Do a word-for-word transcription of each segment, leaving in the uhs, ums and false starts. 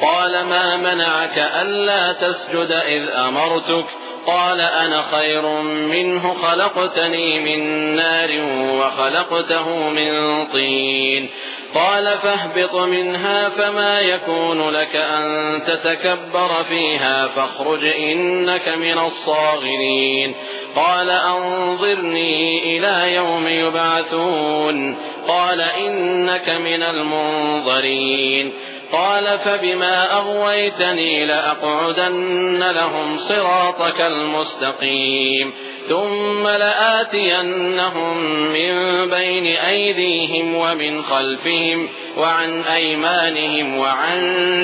قال ما منعك ألا تسجد إذ أمرتك قال أنا خير منه خلقتني من نار وخلقته من طين قال فاهبط منها فما يكون لك أن تتكبر فيها فاخرج إنك من الصاغرين قال أنظرني إلى يوم يبعثون قال إنك من المنظرين قال فبما أغويتني لأقعدن لهم صراطك المستقيم ثم لآتينهم من بين أيديهم ومن خلفهم وعن أيمانهم وعن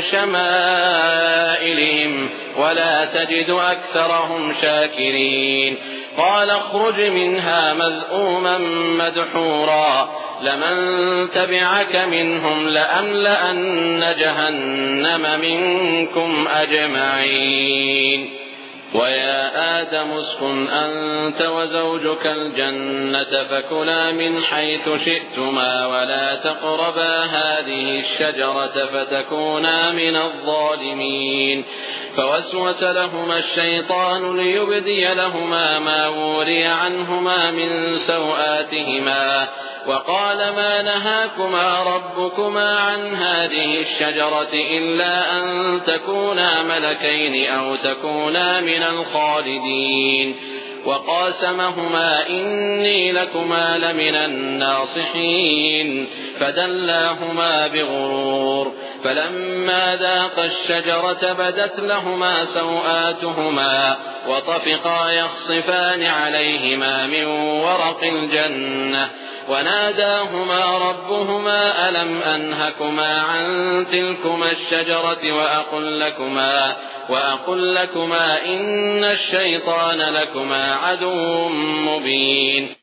شمائلهم ولا تجد أكثرهم شاكرين قال اخرج منها مذءوما مدحورا لمن تبعك منهم لأملأن جهنم منكم أجمعين ويا آدم اسكن أنت وزوجك الجنة فكلا من حيث شئتما ولا تقربا هذه الشجرة فتكونا من الظالمين فوسوس لهما الشيطان ليبدي لهما ما وري عنهما من سوآتهما وقال ما نهاكما ربكما عن هذه الشجرة إلا أن تكونا ملكين أو تكونا من الخالدين وقاسمهما إني لكما لمن الناصحين فدلاهما بغرور فلما ذاقا الشجرة بدت لهما سوآتهما وطفقا يخصفان عليهما من ورق الجنة وناداهما ربهما ألم أنهكما عن تلكما الشجرة وأقل لكما, وأقل لكما إن الشيطان لكما عدو مبين